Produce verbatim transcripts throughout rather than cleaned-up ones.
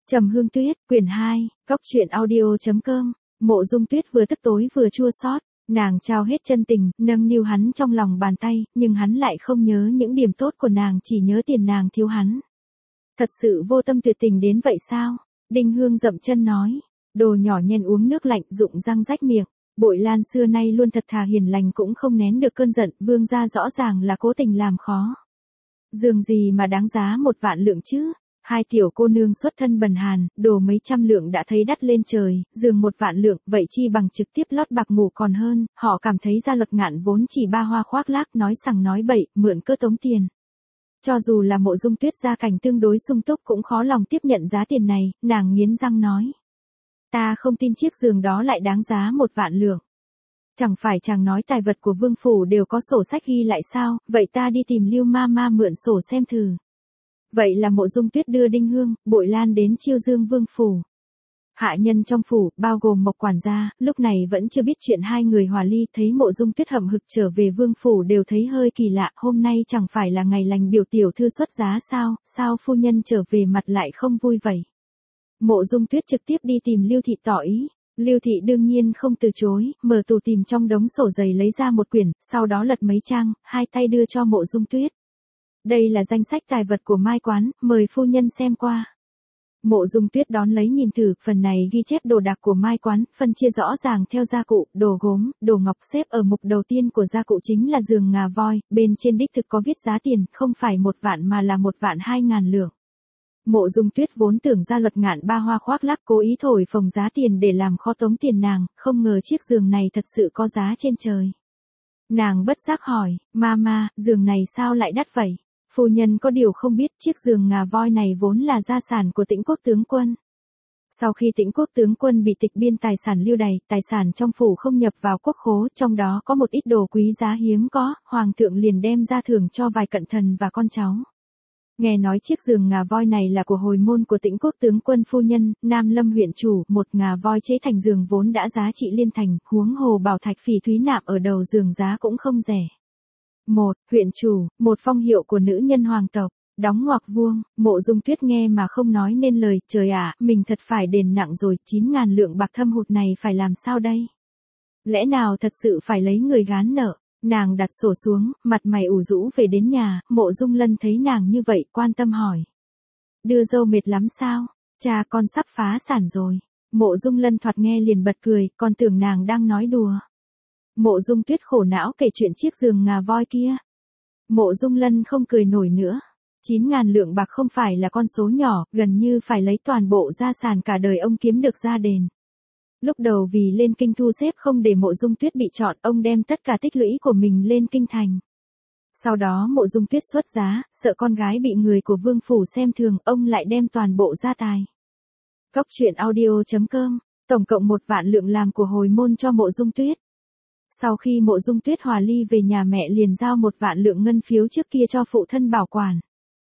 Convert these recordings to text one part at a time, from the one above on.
Trầm Hương Tuyết, quyển hai, góc truyện audio chấm com. Mộ Dung Tuyết vừa tức tối vừa chua xót, nàng trao hết chân tình, nâng niu hắn trong lòng bàn tay, nhưng hắn lại không nhớ những điểm tốt của nàng, chỉ nhớ tiền nàng thiếu hắn. Thật sự vô tâm tuyệt tình đến vậy sao? Đinh Hương dậm chân nói, đồ nhỏ nhen uống nước lạnh, rụng răng rách miệng. Bội Lan xưa nay luôn thật thà hiền lành cũng không nén được cơn giận, vương gia rõ ràng là cố tình làm khó. Giường gì mà đáng giá một vạn lượng chứ? Hai tiểu cô nương xuất thân bần hàn, đồ mấy trăm lượng đã thấy đắt lên trời, giường một vạn lượng, vậy chi bằng trực tiếp lót bạc ngủ còn hơn. Họ cảm thấy Gia Luật Ngạn vốn chỉ ba hoa khoác lác, nói sằng nói bậy, mượn cơ tống tiền. Cho dù là Mộ Dung Tuyết gia cảnh tương đối sung túc cũng khó lòng tiếp nhận giá tiền này, nàng nghiến răng nói. Ta không tin chiếc giường đó lại đáng giá một vạn lượng. Chẳng phải chàng nói tài vật của vương phủ đều có sổ sách ghi lại sao, vậy ta đi tìm Lưu ma ma mượn sổ xem thử. Vậy là Mộ Dung Tuyết đưa Đinh Hương, Bội Lan đến chiêu dương vương phủ. Hạ nhân trong phủ, bao gồm Mộc quản gia, lúc này vẫn chưa biết chuyện hai người hòa ly, thấy Mộ Dung Tuyết hậm hực trở về vương phủ đều thấy hơi kỳ lạ, hôm nay chẳng phải là ngày lành biểu tiểu thư xuất giá sao, sao phu nhân trở về mặt lại không vui vậy. Mộ Dung Tuyết trực tiếp đi tìm Lưu thị tỏ ý. Lưu thị đương nhiên không từ chối, mở tủ tìm trong đống sổ giấy lấy ra một quyển, sau đó lật mấy trang, hai tay đưa cho Mộ Dung Tuyết. Đây là danh sách tài vật của Mai quán, mời phu nhân xem qua. Mộ Dung Tuyết đón lấy nhìn thử, phần này ghi chép đồ đạc của Mai quán, phân chia rõ ràng theo gia cụ, đồ gốm, đồ ngọc. Xếp ở mục đầu tiên của gia cụ chính là giường ngà voi, bên trên đích thực có viết giá tiền, không phải một vạn mà là một vạn hai ngàn lượng. Mộ Dung Tuyết vốn tưởng Gia Luật Ngạn ba hoa khoác lác cố ý thổi phồng giá tiền để làm khó tống tiền nàng, không ngờ chiếc giường này thật sự có giá trên trời. Nàng bất giác hỏi, Mama, giường này sao lại đắt vậy? Phu nhân có điều không biết, chiếc giường ngà voi này vốn là gia sản của Tĩnh Quốc tướng quân. Sau khi Tĩnh Quốc tướng quân bị tịch biên tài sản lưu đày, tài sản trong phủ không nhập vào quốc khố, trong đó có một ít đồ quý giá hiếm có, hoàng thượng liền đem ra thưởng cho vài cận thần và con cháu. Nghe nói chiếc giường ngà voi này là của hồi môn của Tĩnh Quốc tướng quân phu nhân, Nam Lâm huyện chủ, một ngà voi chế thành giường vốn đã giá trị liên thành, huống hồ bảo thạch phỉ thúy nạm ở đầu giường giá cũng không rẻ. Một, huyện chủ, một phong hiệu của nữ nhân hoàng tộc, đóng ngoặc vuông. Mộ Dung Tuyết nghe mà không nói nên lời, trời ạ, mình thật phải đền nặng rồi, chín ngàn lượng bạc thâm hụt này phải làm sao đây? Lẽ nào thật sự phải lấy người gán nợ? Nàng đặt sổ xuống, mặt mày ủ rũ về đến nhà, Mộ Dung Lân thấy nàng như vậy, quan tâm hỏi. Đưa dâu mệt lắm sao? Cha con sắp phá sản rồi. Mộ Dung Lân thoạt nghe liền bật cười, còn tưởng nàng đang nói đùa. Mộ Dung Tuyết khổ não kể chuyện chiếc giường ngà voi kia. Mộ Dung Lân không cười nổi nữa. Chín ngàn lượng bạc không phải là con số nhỏ, gần như phải lấy toàn bộ gia sản cả đời ông kiếm được ra đền. Lúc đầu vì lên kinh thu xếp không để Mộ Dung Tuyết bị chọn, ông đem tất cả tích lũy của mình lên kinh thành. Sau đó Mộ Dung Tuyết xuất giá, sợ con gái bị người của vương phủ xem thường, ông lại đem toàn bộ gia tài. Góc truyện audio chấm com, tổng cộng một vạn lượng làm của hồi môn cho Mộ Dung Tuyết. Sau khi Mộ Dung Tuyết hòa ly về nhà mẹ liền giao một vạn lượng ngân phiếu trước kia cho phụ thân bảo quản.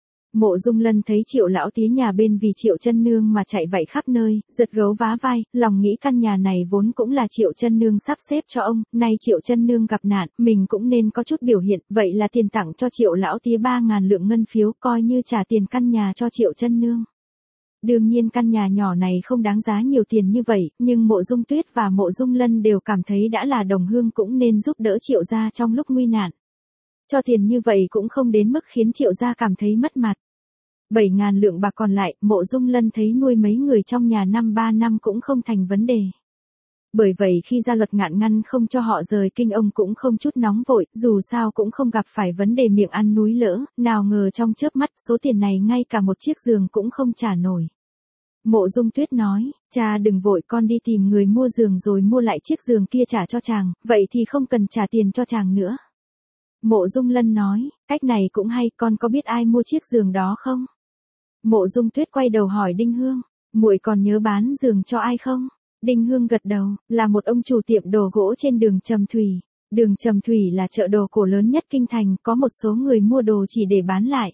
Mộ Dung Lân thấy Triệu lão tía nhà bên vì Triệu chân nương mà chạy vạy khắp nơi, giật gấu vá vai, lòng nghĩ căn nhà này vốn cũng là Triệu chân nương sắp xếp cho ông, nay Triệu chân nương gặp nạn, mình cũng nên có chút biểu hiện, vậy là tiền tặng cho Triệu lão tía ba ngàn lượng ngân phiếu, coi như trả tiền căn nhà cho Triệu chân nương. Đương nhiên căn nhà nhỏ này không đáng giá nhiều tiền như vậy, nhưng Mộ Dung Tuyết và Mộ Dung Lân đều cảm thấy đã là đồng hương cũng nên giúp đỡ Triệu gia trong lúc nguy nạn. Cho tiền như vậy cũng không đến mức khiến Triệu gia cảm thấy mất mặt. Bảy ngàn lượng bạc còn lại, Mộ Dung Lân thấy nuôi mấy người trong nhà năm ba năm cũng không thành vấn đề. Bởi vậy khi Gia Luật Ngạn ngăn không cho họ rời kinh, ông cũng không chút nóng vội, dù sao cũng không gặp phải vấn đề miệng ăn núi lỡ, nào ngờ trong chớp mắt số tiền này ngay cả một chiếc giường cũng không trả nổi. Mộ Dung Tuyết nói, cha đừng vội, con đi tìm người mua giường rồi mua lại chiếc giường kia trả cho chàng, vậy thì không cần trả tiền cho chàng nữa. Mộ Dung Lân nói, cách này cũng hay, con có biết ai mua chiếc giường đó không? Mộ Dung Tuyết quay đầu hỏi Đinh Hương, muội còn nhớ bán giường cho ai không? Đinh Hương gật đầu, là một ông chủ tiệm đồ gỗ trên đường Trầm Thủy. Đường Trầm Thủy là chợ đồ cổ lớn nhất kinh thành, có một số người mua đồ chỉ để bán lại.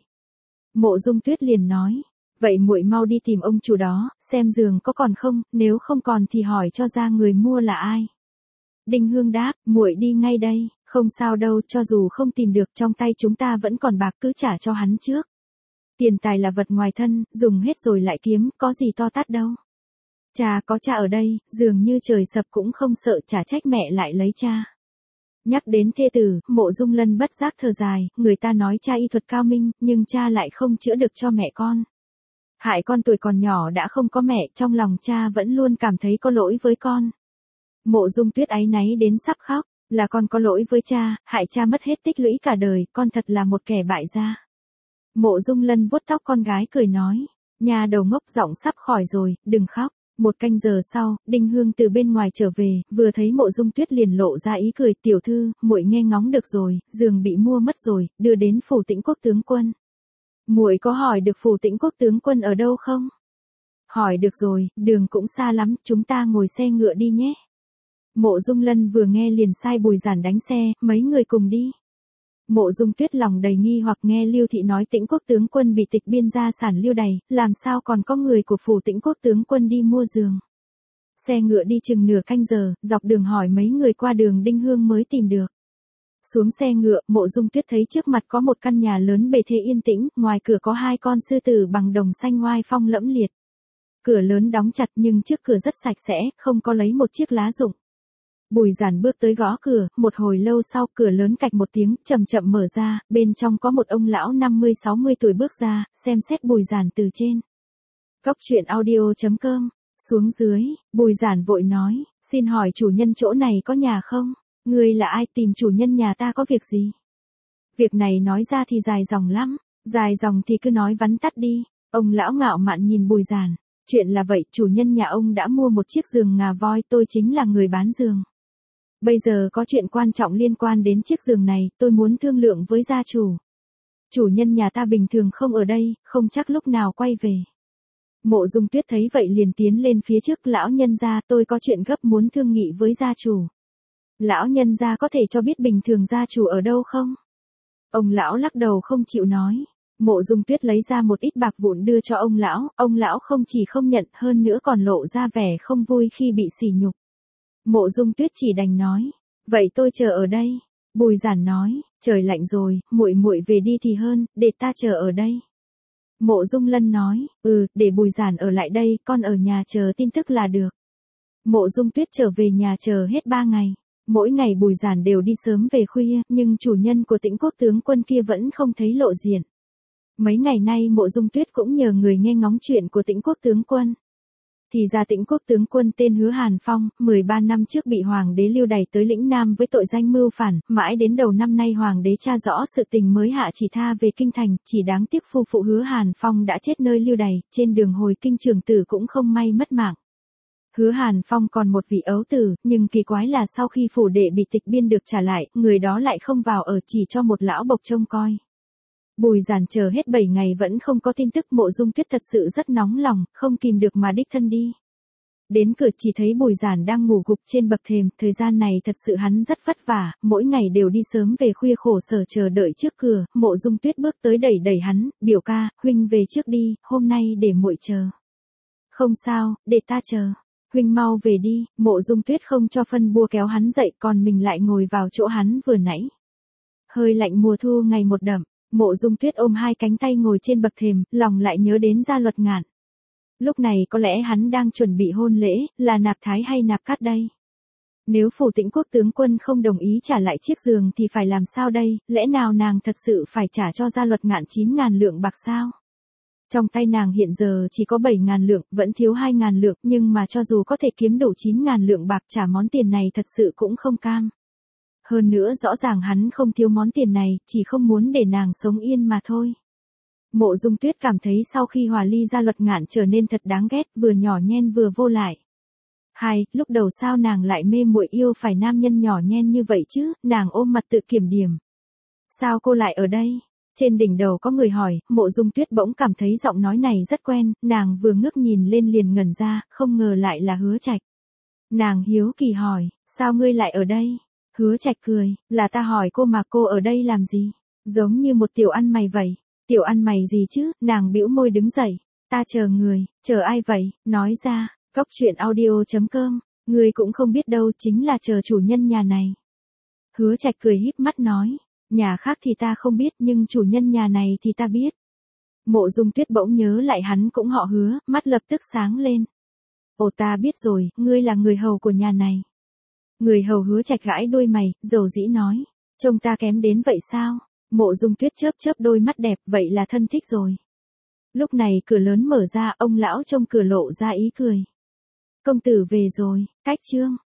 Mộ Dung Tuyết liền nói, vậy muội mau đi tìm ông chủ đó, xem giường có còn không, nếu không còn thì hỏi cho ra người mua là ai. Đinh Hương đáp, muội đi ngay đây, không sao đâu, cho dù không tìm được trong tay chúng ta vẫn còn bạc, cứ trả cho hắn trước. Tiền tài là vật ngoài thân, dùng hết rồi lại kiếm, có gì to tát đâu. Cha có cha ở đây, dường như trời sập cũng không sợ, chả trách mẹ lại lấy cha. Nhắc đến thê tử, Mộ Dung Lân bất giác thở dài, người ta nói cha y thuật cao minh, nhưng cha lại không chữa được cho mẹ con. Hại con tuổi còn nhỏ đã không có mẹ, trong lòng cha vẫn luôn cảm thấy có lỗi với con. Mộ Dung Tuyết áy náy đến sắp khóc, là con có lỗi với cha, hại cha mất hết tích lũy cả đời, con thật là một kẻ bại gia. Mộ Dung Lân vuốt tóc con gái cười nói, nhà đầu ngốc, giọng sắp khỏi rồi, đừng khóc. Một canh giờ sau, Đinh Hương từ bên ngoài trở về, vừa thấy Mộ Dung Tuyết liền lộ ra ý cười, tiểu thư, muội nghe ngóng được rồi, giường bị mua mất rồi, đưa đến phủ Tĩnh Quốc tướng quân. Muội có hỏi được phủ Tĩnh Quốc tướng quân ở đâu không? Hỏi được rồi, đường cũng xa lắm, chúng ta ngồi xe ngựa đi nhé. Mộ Dung Lân vừa nghe liền sai Bùi Giản đánh xe, mấy người cùng đi. Mộ Dung Tuyết lòng đầy nghi hoặc nghe Lưu Thị nói Tĩnh Quốc tướng quân bị tịch biên gia sản lưu đày, làm sao còn có người của phủ Tĩnh Quốc tướng quân đi mua giường. Xe ngựa đi chừng nửa canh giờ, dọc đường hỏi mấy người qua đường Đinh Hương mới tìm được. Xuống xe ngựa, Mộ Dung Tuyết thấy trước mặt có một căn nhà lớn bề thế yên tĩnh, ngoài cửa có hai con sư tử bằng đồng xanh oai phong lẫm liệt. Cửa lớn đóng chặt nhưng trước cửa rất sạch sẽ, không có lấy một chiếc lá rụng. Bùi Giản bước tới gõ cửa, một hồi lâu sau cửa lớn cạch một tiếng, chậm chậm mở ra, bên trong có một ông lão năm mươi sáu mươi tuổi bước ra, xem xét Bùi Giản từ trên. Cốc truyện audio chấm com, xuống dưới, Bùi Giản vội nói, xin hỏi chủ nhân chỗ này có nhà không? Ngươi là ai, tìm chủ nhân nhà ta có việc gì? Việc này nói ra thì dài dòng lắm, dài dòng thì cứ nói vắn tắt đi. Ông lão ngạo mạn nhìn Bùi Giản, chuyện là vậy, chủ nhân nhà ông đã mua một chiếc giường ngà voi, tôi chính là người bán giường. Bây giờ có chuyện quan trọng liên quan đến chiếc giường này, tôi muốn thương lượng với gia chủ. Chủ nhân nhà ta bình thường không ở đây, không chắc lúc nào quay về. Mộ Dung Tuyết thấy vậy liền tiến lên phía trước, lão nhân gia, tôi có chuyện gấp muốn thương nghị với gia chủ. Lão nhân gia có thể cho biết bình thường gia chủ ở đâu không? Ông lão lắc đầu không chịu nói. Mộ Dung Tuyết lấy ra một ít bạc vụn đưa cho ông lão, ông lão không chỉ không nhận, hơn nữa còn lộ ra vẻ không vui khi bị sỉ nhục. Mộ Dung Tuyết chỉ đành nói, vậy tôi chờ ở đây. Bùi Giản nói, trời lạnh rồi, muội muội về đi thì hơn, để ta chờ ở đây. Mộ Dung Lân nói, ừ, để Bùi Giản ở lại đây, con ở nhà chờ tin tức là được. Mộ Dung Tuyết trở về nhà chờ hết ba ngày. Mỗi ngày Bùi Giản đều đi sớm về khuya, nhưng chủ nhân của Tĩnh Quốc tướng quân kia vẫn không thấy lộ diện. Mấy ngày nay Mộ Dung Tuyết cũng nhờ người nghe ngóng chuyện của Tĩnh Quốc tướng quân. Thì ra Tĩnh Quốc tướng quân tên Hứa Hàn Phong, mười ba năm trước bị hoàng đế lưu đày tới lĩnh Nam với tội danh mưu phản, mãi đến đầu năm nay hoàng đế tra rõ sự tình mới hạ chỉ tha về kinh thành, chỉ đáng tiếc phu phụ Hứa Hàn Phong đã chết nơi lưu đày, trên đường hồi kinh trường tử cũng không may mất mạng. Hứa Hàn Phong còn một vị ấu tử, nhưng kỳ quái là sau khi phủ đệ bị tịch biên được trả lại, người đó lại không vào ở, chỉ cho một lão bộc trông coi. Bùi Giản chờ hết bảy ngày vẫn không có tin tức. Mộ Dung Tuyết thật sự rất nóng lòng, không kìm được mà đích thân đi. Đến cửa chỉ thấy Bùi Giản đang ngủ gục trên bậc thềm, thời gian này thật sự hắn rất vất vả, mỗi ngày đều đi sớm về khuya khổ sở chờ đợi trước cửa. Mộ Dung Tuyết bước tới đẩy đẩy hắn, biểu ca, huynh về trước đi, hôm nay để muội chờ. Không sao, để ta chờ. Huynh mau về đi. Mộ Dung Tuyết không cho phân bua kéo hắn dậy, còn mình lại ngồi vào chỗ hắn vừa nãy. Hơi lạnh mùa thu ngày một đậm. Mộ Dung Tuyết ôm hai cánh tay ngồi trên bậc thềm, lòng lại nhớ đến Gia Luật Ngạn. Lúc này có lẽ hắn đang chuẩn bị hôn lễ, là nạp thái hay nạp cát đây? Nếu phủ Tĩnh Quốc tướng quân không đồng ý trả lại chiếc giường thì phải làm sao đây, lẽ nào nàng thật sự phải trả cho Gia Luật Ngạn chín ngàn lượng bạc sao? Trong tay nàng hiện giờ chỉ có bảy ngàn lượng, vẫn thiếu hai ngàn lượng, nhưng mà cho dù có thể kiếm đủ chín ngàn lượng bạc trả món tiền này thật sự cũng không cam. Hơn nữa rõ ràng hắn không thiếu món tiền này, chỉ không muốn để nàng sống yên mà thôi. Mộ Dung Tuyết cảm thấy sau khi hòa ly Gia Luật Ngạn trở nên thật đáng ghét, vừa nhỏ nhen vừa vô lại. Hai, lúc đầu sao nàng lại mê muội yêu phải nam nhân nhỏ nhen như vậy chứ, nàng ôm mặt tự kiểm điểm. Sao cô lại ở đây? Trên đỉnh đầu có người hỏi, Mộ Dung Tuyết bỗng cảm thấy giọng nói này rất quen, nàng vừa ngước nhìn lên liền ngẩn ra, không ngờ lại là Hứa Trạch. Nàng hiếu kỳ hỏi, sao ngươi lại ở đây? Hứa Trạch cười, là ta hỏi cô mà cô ở đây làm gì? Giống như một tiểu ăn mày vậy. Tiểu ăn mày gì chứ? Nàng bĩu môi đứng dậy. Ta chờ người, chờ ai vậy? Nói ra. Cốc truyện audio chấm com, ngươi cũng không biết đâu, chính là chờ chủ nhân nhà này. Hứa Trạch cười híp mắt nói, nhà khác thì ta không biết nhưng chủ nhân nhà này thì ta biết. Mộ Dung Tuyết bỗng nhớ lại hắn cũng họ Hứa, mắt lập tức sáng lên. Ồ ta biết rồi, ngươi là người hầu của nhà này. Người hầu Hứa Trạch gãi đôi mày, dầu dĩ nói. Trông ta kém đến vậy sao? Mộ Dung Tuyết chớp chớp đôi mắt đẹp, vậy là thân thích rồi. Lúc này cửa lớn mở ra, ông lão trong cửa lộ ra ý cười. Công tử về rồi, cách chương.